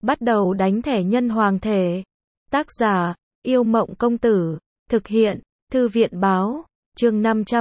Bắt đầu đánh thẻ nhân hoàng thể. Tác giả, Yêu Mộng Công Tử. Thực hiện, Thư viện Báo. Chương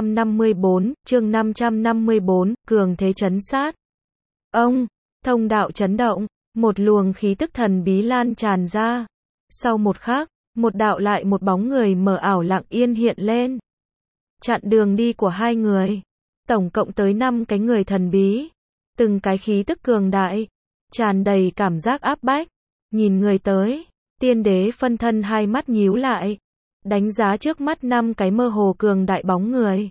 554, cường thế trấn sát. Ông, thông đạo chấn động, một luồng khí tức thần bí lan tràn ra. Sau một khắc, một đạo lại một bóng người mờ ảo lặng yên hiện lên. Chặn đường đi của hai người. Tổng cộng tới 5 cái người thần bí. Từng cái khí tức cường đại, tràn đầy cảm giác áp bách. Nhìn người tới, tiên đế phân thân hai mắt nhíu lại. Đánh giá trước mắt 5 cái mơ hồ cường đại bóng người.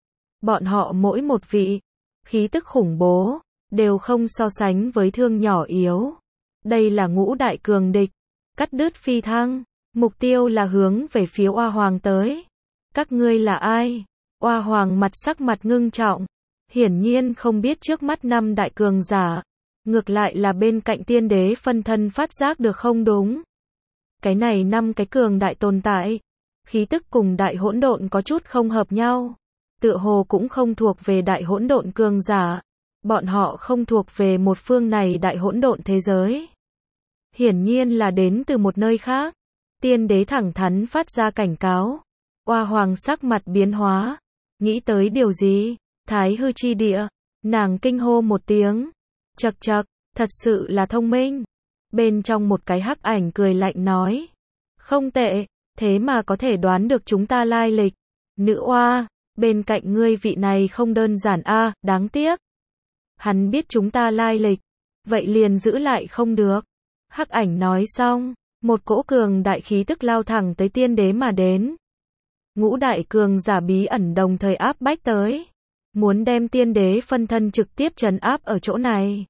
Bọn họ mỗi một vị, khí tức khủng bố, đều không so sánh với thương nhỏ yếu. Đây là ngũ đại cường địch, cắt đứt phi thăng, mục tiêu là hướng về phía Oa Hoàng tới. Các ngươi là ai? Oa Hoàng sắc mặt ngưng trọng, hiển nhiên không biết trước mắt 5 đại cường giả, ngược lại là bên cạnh tiên đế phân thân phát giác được không đúng. Cái này 5 cái cường đại tồn tại, khí tức cùng đại hỗn độn có chút không hợp nhau, tựa hồ cũng không thuộc về đại hỗn độn cường giả, bọn họ không thuộc về một phương này đại hỗn độn thế giới. Hiển nhiên là đến từ một nơi khác. Tiên đế thẳng thắn phát ra cảnh cáo. Oa Hoàng sắc mặt biến hóa, nghĩ tới điều gì? Thái hư chi địa, nàng kinh hô một tiếng. Chậc chậc, thật sự là thông minh. Bên trong một cái hắc ảnh cười lạnh nói, không tệ, thế mà có thể đoán được chúng ta lai lịch. Nữ oa, bên cạnh ngươi vị này không đơn giản a, đáng tiếc. Hắn biết chúng ta lai lịch, vậy liền giữ lại không được. Hắc ảnh nói xong, một cỗ cường đại khí tức lao thẳng tới tiên đế mà đến. Ngũ đại cường giả bí ẩn đồng thời áp bách tới, muốn đem tiên đế phân thân trực tiếp trấn áp ở chỗ này.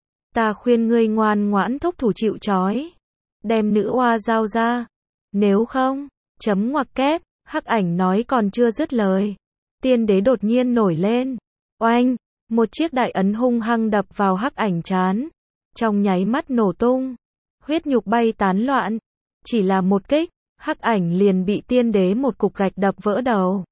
Ta khuyên ngươi ngoan ngoãn thúc thủ chịu trói, đem nữ oa giao ra, nếu không, chấm ngoặc kép. Hắc ảnh nói còn chưa dứt lời, tiên đế đột nhiên nổi lên, oanh, một chiếc đại ấn hung hăng đập vào hắc ảnh trán, trong nháy mắt nổ tung, huyết nhục bay tán loạn. Chỉ là một kích, hắc ảnh liền bị tiên đế một cục gạch đập vỡ đầu.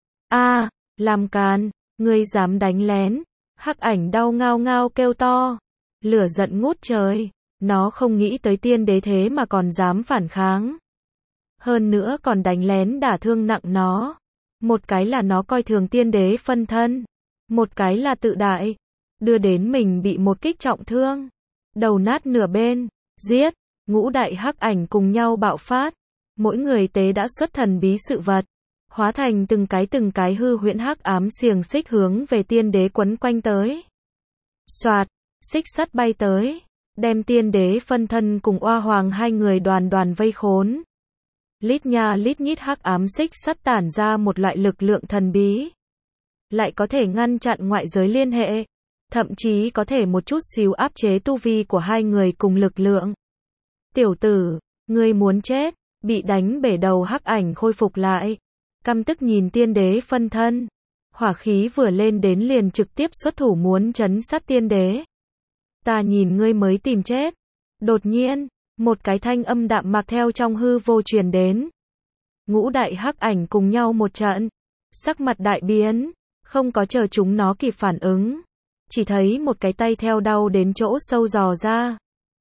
A, làm càn, ngươi dám đánh lén? Hắc ảnh đau ngao ngao kêu to, lửa giận ngút trời, nó không nghĩ tới tiên đế thế mà còn dám phản kháng. Hơn nữa còn đánh lén đả thương nặng nó. Một cái là nó coi thường tiên đế phân thân, một cái là tự đại, đưa đến mình bị một kích trọng thương, đầu nát nửa bên. Giết, ngũ đại hắc ảnh cùng nhau bạo phát, mỗi người tế đã xuất thần bí sự vật, hóa thành từng cái hư huyễn hắc ám xiềng xích hướng về tiên đế quấn quanh tới. Soạt, xích sắt bay tới, đem tiên đế phân thân cùng Oa Hoàng hai người đoàn đoàn vây khốn. Lít nha lít nhít hắc ám xích sắt tản ra một loại lực lượng thần bí, lại có thể ngăn chặn ngoại giới liên hệ, thậm chí có thể một chút xíu áp chế tu vi của hai người cùng lực lượng. Tiểu tử, ngươi muốn chết? Bị đánh bể đầu hắc ảnh khôi phục lại, căm tức nhìn tiên đế phân thân, hỏa khí vừa lên đến liền trực tiếp xuất thủ muốn trấn sát tiên đế. Ta nhìn ngươi mới tìm chết. Đột nhiên, một cái thanh âm đạm mạc theo trong hư vô truyền đến. Ngũ đại hắc ảnh cùng nhau một trận, sắc mặt đại biến, không có chờ chúng nó kịp phản ứng, chỉ thấy một cái tay theo đau đến chỗ sâu dò ra.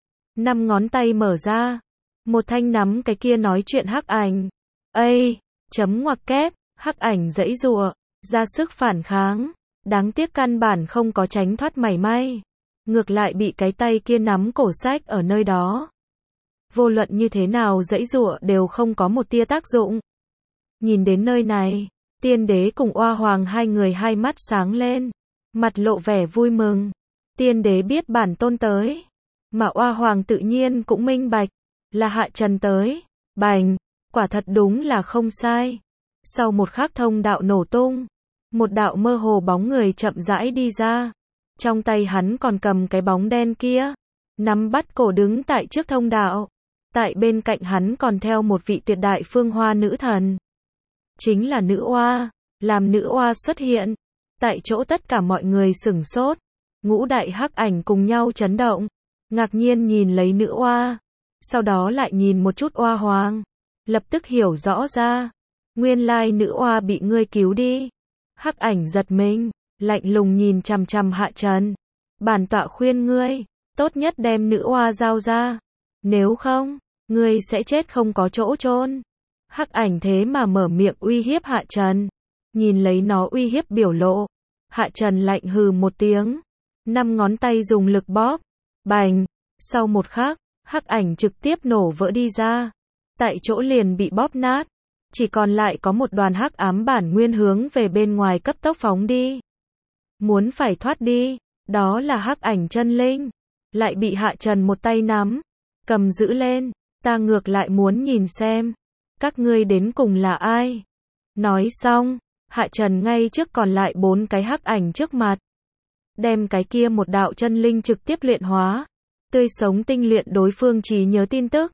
5 ngón tay mở ra, một thanh nắm cái kia nói chuyện hắc ảnh. Ây, chấm ngoặc kép, hắc ảnh giãy giụa, ra sức phản kháng, đáng tiếc căn bản không có tránh thoát mảy may, ngược lại bị cái tay kia nắm cổ sách ở nơi đó. Vô luận như thế nào giãy giụa đều không có một tia tác dụng. Nhìn đến nơi này, tiên đế cùng Oa Hoàng hai người hai mắt sáng lên, mặt lộ vẻ vui mừng. Tiên đế biết bản tôn tới, mà Oa Hoàng tự nhiên cũng minh bạch, là hạ trần tới. Bành, quả thật đúng là không sai. Sau một khắc thông đạo nổ tung, một đạo mơ hồ bóng người chậm rãi đi ra, trong tay hắn còn cầm cái bóng đen kia, nắm bắt cổ đứng tại trước thông đạo. Tại bên cạnh hắn còn theo một vị tuyệt đại phương hoa nữ thần, chính là nữ oa. Làm nữ oa xuất hiện, tại chỗ tất cả mọi người sửng sốt, ngũ đại hắc ảnh cùng nhau chấn động, ngạc nhiên nhìn lấy nữ oa, sau đó lại nhìn một chút Oa Hoàng, lập tức hiểu rõ ra, nguyên lai nữ oa bị ngươi cứu đi. Hắc ảnh giật mình, lạnh lùng nhìn chằm chằm hạ trần. Bản tọa khuyên ngươi, tốt nhất đem nữ oa giao ra, nếu không, ngươi sẽ chết không có chỗ chôn. Hắc ảnh thế mà mở miệng uy hiếp Hạ Trần. Nhìn lấy nó uy hiếp biểu lộ, Hạ Trần lạnh hừ một tiếng, 5 ngón tay dùng lực bóp, bành, sau một khắc, hắc ảnh trực tiếp nổ vỡ đi ra, tại chỗ liền bị bóp nát, chỉ còn lại có một đoàn hắc ám bản nguyên hướng về bên ngoài cấp tốc phóng đi. Muốn phải thoát đi, đó là hắc ảnh chân linh, lại bị Hạ Trần một tay nắm, cầm giữ lên, ta ngược lại muốn nhìn xem, các ngươi đến cùng là ai. Nói xong, Hạ Trần ngay trước còn lại 4 cái hắc ảnh trước mặt, đem cái kia một đạo chân linh trực tiếp luyện hóa, tươi sống tinh luyện đối phương trí nhớ tin tức.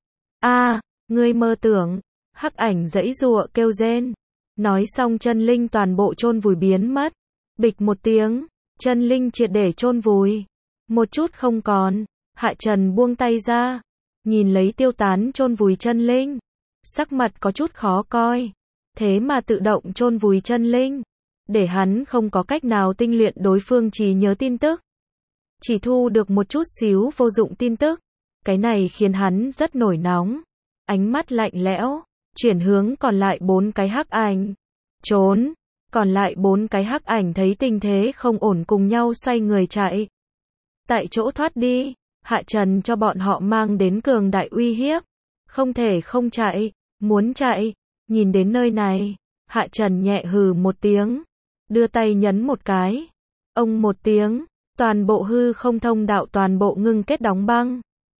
Ngươi mơ tưởng, hắc ảnh giãy giụa kêu rên. Nói xong chân linh toàn bộ chôn vùi biến mất. Bịch một tiếng, chân linh triệt để chôn vùi. Một chút không còn, Hạ Trần buông tay ra, nhìn lấy tiêu tán chôn vùi chân linh, sắc mặt có chút khó coi. Thế mà tự động chôn vùi chân linh, để hắn không có cách nào tinh luyện đối phương trí nhớ tin tức. Chỉ thu được một chút xíu vô dụng tin tức. Cái này khiến hắn rất nổi nóng. Ánh mắt lạnh lẽo, chuyển hướng còn lại 4 cái hắc ảnh. Trốn, còn lại 4 cái hắc ảnh thấy tình thế không ổn cùng nhau xoay người chạy. Tại chỗ thoát đi, Hạ Trần cho bọn họ mang đến cường đại uy hiếp. Không thể không chạy, muốn chạy. Nhìn đến nơi này, Hạ Trần nhẹ hừ một tiếng, đưa tay nhấn một cái. Ông một tiếng, toàn bộ hư không thông đạo toàn bộ ngưng kết đóng băng.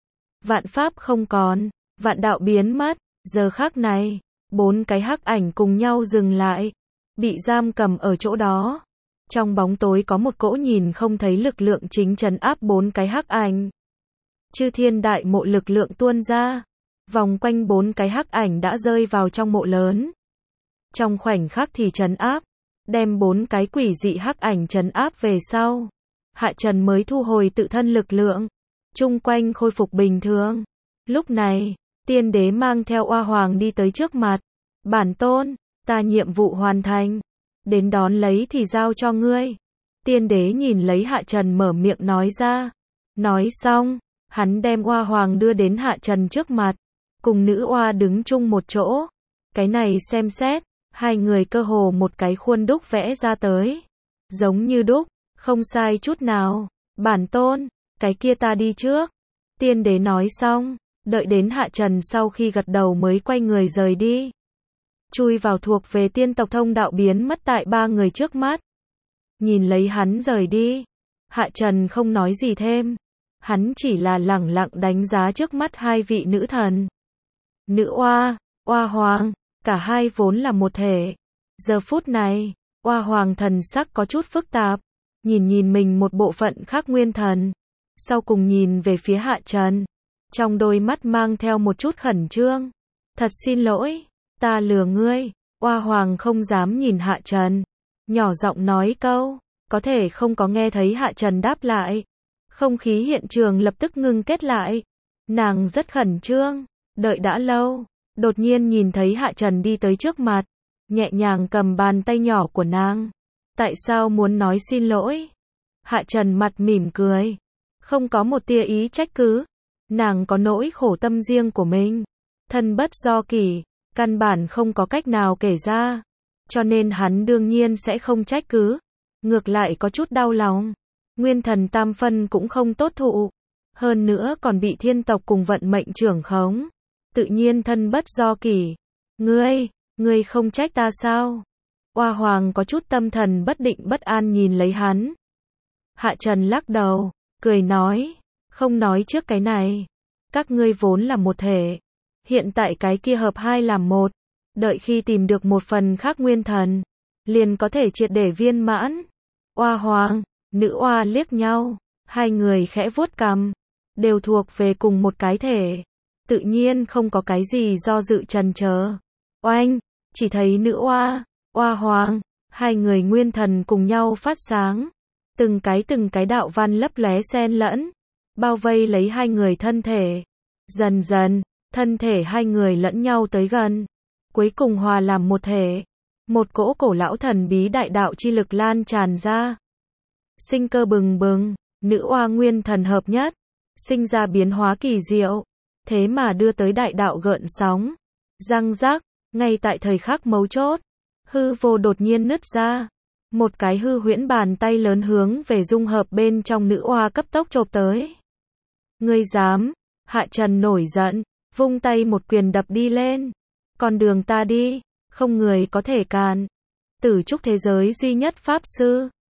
Vạn pháp không còn, vạn đạo biến mất. Giờ khắc này, 4 cái hắc ảnh cùng nhau dừng lại, bị giam cầm ở chỗ đó. Trong bóng tối có một cỗ nhìn không thấy lực lượng chính trấn áp 4 cái hắc ảnh. Chư thiên đại mộ lực lượng tuôn ra, vòng quanh 4 cái hắc ảnh đã rơi vào trong mộ lớn. Trong khoảnh khắc thì trấn áp, đem 4 cái quỷ dị hắc ảnh trấn áp về sau. Hạ Trần mới thu hồi tự thân lực lượng, chung quanh khôi phục bình thường. Lúc này, tiên đế mang theo oa hoàng đi tới trước mặt. Bản tôn, ta nhiệm vụ hoàn thành, đến đón lấy thì giao cho ngươi. Tiên đế nhìn lấy Hạ Trần mở miệng nói ra. Nói xong, hắn đem oa hoàng đưa đến Hạ Trần trước mặt, cùng nữ oa đứng chung một chỗ. Cái này xem xét, hai người cơ hồ một cái khuôn đúc vẽ ra tới. Giống như đúc, không sai chút nào. Bản tôn, cái kia ta đi trước. Tiên đế nói xong, đợi đến Hạ Trần sau khi gật đầu mới quay người rời đi. Chui vào thuộc về tiên tộc thông đạo biến mất tại 3 người trước mắt. Nhìn lấy hắn rời đi, Hạ Trần không nói gì thêm. Hắn chỉ là lẳng lặng đánh giá trước mắt hai vị nữ thần. Nữ oa, oa hoàng, cả hai vốn là một thể. Giờ phút này, oa hoàng thần sắc có chút phức tạp, nhìn mình một bộ phận khác nguyên thần. Sau cùng nhìn về phía Hạ Trần, trong đôi mắt mang theo một chút khẩn trương. Thật xin lỗi, ta lừa ngươi. Oa hoàng không dám nhìn Hạ Trần, nhỏ giọng nói câu, có thể không có nghe thấy Hạ Trần đáp lại. Không khí hiện trường lập tức ngưng kết lại. Nàng rất khẩn trương, đợi đã lâu, đột nhiên nhìn thấy Hạ Trần đi tới trước mặt, nhẹ nhàng cầm bàn tay nhỏ của nàng. Tại sao muốn nói xin lỗi? Hạ Trần mặt mỉm cười, không có một tia ý trách cứ. Nàng có nỗi khổ tâm riêng của mình, thân bất do kỷ, căn bản không có cách nào kể ra, cho nên hắn đương nhiên sẽ không trách cứ, ngược lại có chút đau lòng. Nguyên thần tam phân cũng không tốt thụ, hơn nữa còn bị thiên tộc cùng vận mệnh trưởng khống, tự nhiên thân bất do kỷ. Ngươi không trách ta sao? Oa hoàng có chút tâm thần bất định bất an nhìn lấy hắn. Hạ Trần lắc đầu, cười nói, không nói trước cái này, các ngươi vốn là một thể, hiện tại cái kia hợp hai làm một, đợi khi tìm được một phần khác nguyên thần, liền có thể triệt để viên mãn. Oa hoàng, nữ oa liếc nhau, hai người khẽ vuốt cằm, đều thuộc về cùng một cái thể, tự nhiên không có cái gì do dự chần chờ. Oanh, chỉ thấy nữ oa, oa hoàng, hai người nguyên thần cùng nhau phát sáng, từng cái đạo văn lấp lóe xen lẫn, bao vây lấy hai người thân thể. Dần dần, thân thể hai người lẫn nhau tới gần, cuối cùng hòa làm một thể. Một cỗ cổ lão thần bí đại đạo chi lực lan tràn ra. Sinh cơ bừng bừng, nữ oa nguyên thần hợp nhất, sinh ra biến hóa kỳ diệu. thế mà đưa tới đại đạo gợn sóng. Răng rác, ngay tại thời khắc mấu chốt, hư vô đột nhiên nứt ra. Một cái hư huyễn bàn tay lớn hướng về dung hợp bên trong nữ oa cấp tốc chộp tới. Ngươi dám? Hạ Trần nổi giận, vung tay một quyền đập đi lên. Con đường ta đi, không người có thể cản. Tử trúc thế giới duy nhất pháp sư,